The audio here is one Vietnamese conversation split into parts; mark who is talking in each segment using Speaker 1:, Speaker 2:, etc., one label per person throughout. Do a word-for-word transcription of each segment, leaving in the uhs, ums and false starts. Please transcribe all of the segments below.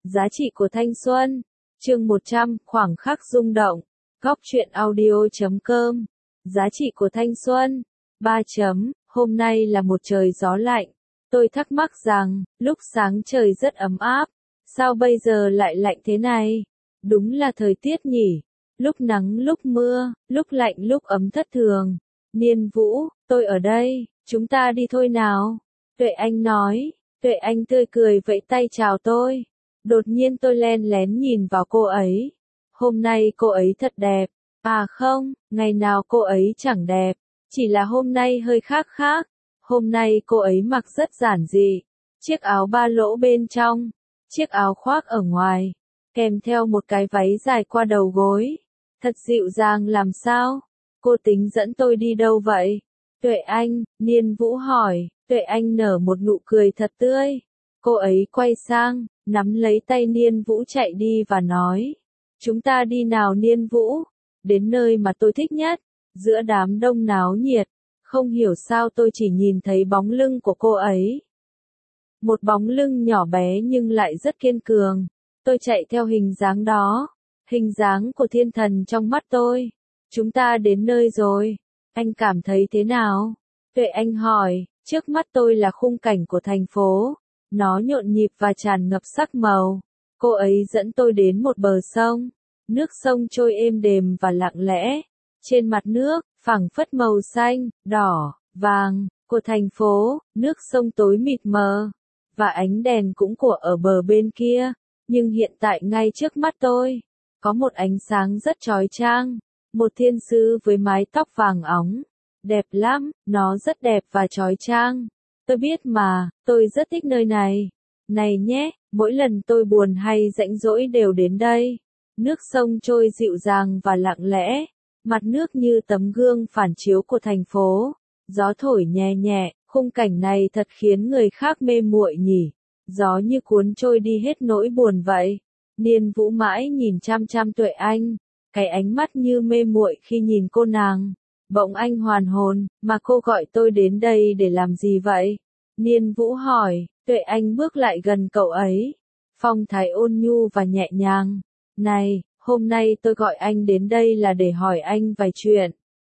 Speaker 1: Giá trị của thanh xuân. Chương một trăm, khoảng khắc rung động. Góc truyện audio chấm com. Giá trị của thanh xuân. ba chấm, hôm nay là một trời gió lạnh. Tôi thắc mắc rằng, lúc sáng trời rất ấm áp, sao bây giờ lại lạnh thế này? Đúng là thời tiết nhỉ. Lúc nắng lúc mưa, lúc lạnh lúc ấm thất thường. Niên Vũ, tôi ở đây, chúng ta đi thôi nào. Tuệ Anh nói. Tuệ Anh tươi cười vẫy tay chào tôi. Đột nhiên tôi len lén nhìn vào cô ấy. Hôm nay cô ấy thật đẹp. À không, ngày nào cô ấy chẳng đẹp. Chỉ là hôm nay hơi khác khác. Hôm nay cô ấy mặc rất giản dị. Chiếc áo ba lỗ bên trong. Chiếc áo khoác ở ngoài. Kèm theo một cái váy dài qua đầu gối. Thật dịu dàng làm sao? Cô tính dẫn tôi đi đâu vậy? Tuệ Anh, Niên Vũ hỏi. Tuệ Anh nở một nụ cười thật tươi. Cô ấy quay sang, nắm lấy tay Niên Vũ chạy đi và nói. Chúng ta đi nào Niên Vũ. Đến nơi mà tôi thích nhất. Giữa đám đông náo nhiệt. Không hiểu sao tôi chỉ nhìn thấy bóng lưng của cô ấy. Một bóng lưng nhỏ bé nhưng lại rất kiên cường. Tôi chạy theo hình dáng đó. Hình dáng của thiên thần trong mắt tôi. Chúng ta đến nơi rồi. Anh cảm thấy thế nào? Tuệ Anh hỏi. Trước mắt tôi là khung cảnh của thành phố. Nó nhộn nhịp và tràn ngập sắc màu. Cô ấy dẫn tôi đến một bờ sông. Nước sông trôi êm đềm và lặng lẽ. Trên mặt nước, phảng phất màu xanh, đỏ, vàng, của thành phố, nước sông tối mịt mờ. Và ánh đèn cũng của ở bờ bên kia. Nhưng hiện tại ngay trước mắt tôi, có một ánh sáng rất chói chang. Một thiên sứ với mái tóc vàng óng. Đẹp lắm, nó rất đẹp và chói chang. Tôi biết mà, tôi rất thích nơi này. Này nhé, mỗi lần tôi buồn hay rãnh rỗi đều đến đây. Nước sông trôi dịu dàng và lặng lẽ. Mặt nước như tấm gương phản chiếu của thành phố. Gió thổi nhẹ nhẹ, khung cảnh này thật khiến người khác mê muội nhỉ. Gió như cuốn trôi đi hết nỗi buồn vậy. Niên Vũ mãi nhìn chăm chăm Tuệ Anh. Cái ánh mắt như mê muội khi nhìn cô nàng. Bỗng anh hoàn hồn, mà cô gọi tôi đến đây để làm gì vậy? Niên Vũ hỏi. Tuệ Anh bước lại gần cậu ấy. Phong thái ôn nhu và nhẹ nhàng. Này, hôm nay tôi gọi anh đến đây là để hỏi anh vài chuyện.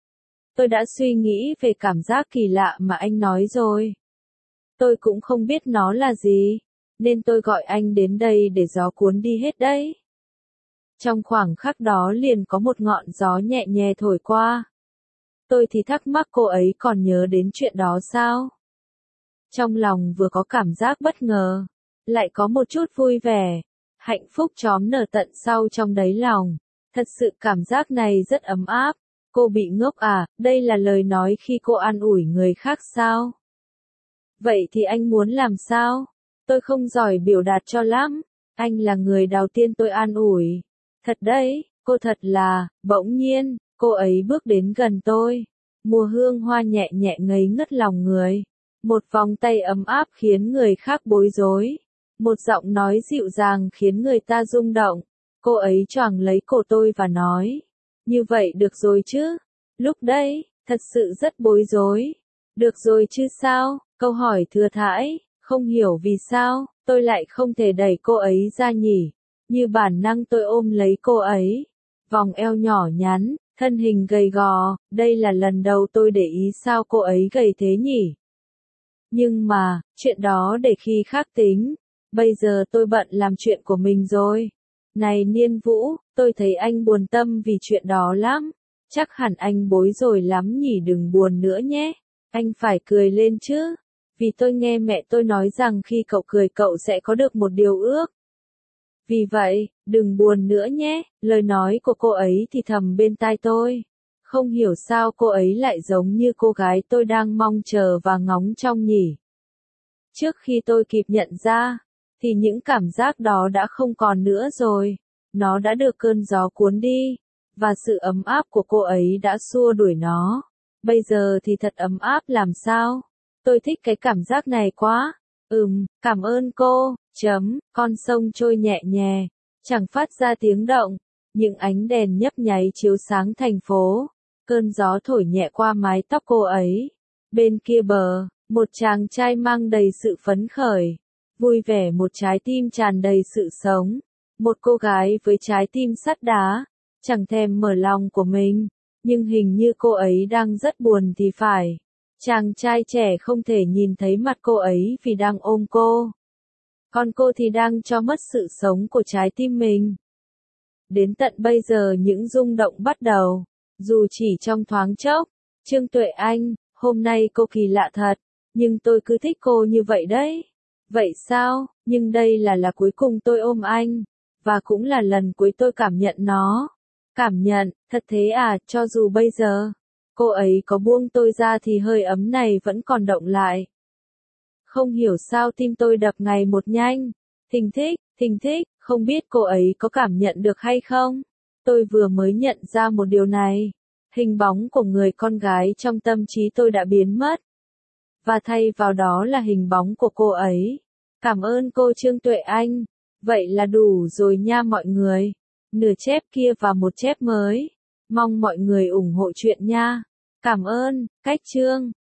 Speaker 1: Tôi đã suy nghĩ về cảm giác kỳ lạ mà anh nói rồi. Tôi cũng không biết nó là gì, nên tôi gọi anh đến đây để gió cuốn đi hết đấy. Trong khoảng khắc đó liền có một ngọn gió nhẹ nhẹ thổi qua. Tôi thì thắc mắc cô ấy còn nhớ đến chuyện đó sao? Trong lòng vừa có cảm giác bất ngờ, lại có một chút vui vẻ, hạnh phúc chóm nở tận sau trong đáy lòng. Thật sự cảm giác này rất ấm áp. Cô bị ngốc à, đây là lời nói khi cô an ủi người khác sao? Vậy thì anh muốn làm sao? Tôi không giỏi biểu đạt cho lắm. Anh là người đầu tiên tôi an ủi. Thật đấy, cô thật là, bỗng nhiên, cô ấy bước đến gần tôi. Mùa hương hoa nhẹ nhẹ ngây ngất lòng người. Một vòng tay ấm áp khiến người khác bối rối. Một giọng nói dịu dàng khiến người ta rung động. Cô ấy choàng lấy cổ tôi và nói. Như vậy được rồi chứ? Lúc đấy, thật sự rất bối rối. Được rồi chứ sao? Câu hỏi thừa thãi, không hiểu vì sao, tôi lại không thể đẩy cô ấy ra nhỉ. Như bản năng tôi ôm lấy cô ấy. Vòng eo nhỏ nhắn, thân hình gầy gò, đây là lần đầu tôi để ý sao cô ấy gầy thế nhỉ. Nhưng mà, chuyện đó để khi khác tính. Bây giờ tôi bận làm chuyện của mình rồi. Này Niên Vũ, tôi thấy anh buồn tâm vì chuyện đó lắm. Chắc hẳn anh bối rồi lắm nhỉ, đừng buồn nữa nhé. Anh phải cười lên chứ. Vì tôi nghe mẹ tôi nói rằng khi cậu cười cậu sẽ có được một điều ước. Vì vậy, đừng buồn nữa nhé. Lời nói của cô ấy thì thầm bên tai tôi. Không hiểu sao cô ấy lại giống như cô gái tôi đang mong chờ và ngóng trông nhỉ. Trước khi tôi kịp nhận ra, thì những cảm giác đó đã không còn nữa rồi. Nó đã được cơn gió cuốn đi, và sự ấm áp của cô ấy đã xua đuổi nó. Bây giờ thì thật ấm áp làm sao? Tôi thích cái cảm giác này quá. Ừm, cảm ơn cô. Chấm, con sông trôi nhẹ nhẹ, chẳng phát ra tiếng động. Những ánh đèn nhấp nháy chiếu sáng thành phố. Cơn gió thổi nhẹ qua mái tóc cô ấy. Bên kia bờ, một chàng trai mang đầy sự phấn khởi. vui vẻ, một trái tim tràn đầy sự sống. Một cô gái với trái tim sắt đá, chẳng thèm mở lòng của mình, nhưng hình như cô ấy đang rất buồn thì phải. Chàng trai trẻ không thể nhìn thấy mặt cô ấy vì đang ôm cô. Còn cô thì đang cho mất sự sống của trái tim mình. Đến tận bây giờ những rung động bắt đầu, dù chỉ trong thoáng chốc. Trương Tuệ Anh, hôm nay cô kỳ lạ thật, nhưng tôi cứ thích cô như vậy đấy. Vậy sao, nhưng đây là là cuối cùng tôi ôm anh, và cũng là lần cuối tôi cảm nhận nó. Cảm nhận, thật thế à, cho dù bây giờ, cô ấy có buông tôi ra thì hơi ấm này vẫn còn động lại. Không hiểu sao tim tôi đập ngày một nhanh. Thình thích, thình thích, không biết cô ấy có cảm nhận được hay không? Tôi vừa mới nhận ra một điều này. Hình bóng của người con gái trong tâm trí tôi đã biến mất. Và thay vào đó là hình bóng của cô ấy. Cảm ơn cô Trương Tuệ Anh. Vậy là đủ rồi nha mọi người. Nửa chép kia và một chép mới. Mong mọi người ủng hộ chuyện nha. Cảm ơn, cách Trương.